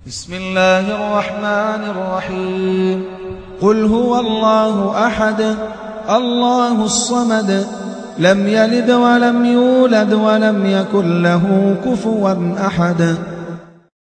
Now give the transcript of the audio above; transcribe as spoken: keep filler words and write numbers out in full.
بسم الله الرحمن الرحيم. قل هو الله أحد الله الصمد لم يلد ولم يولد ولم يكن له كفوا أحد.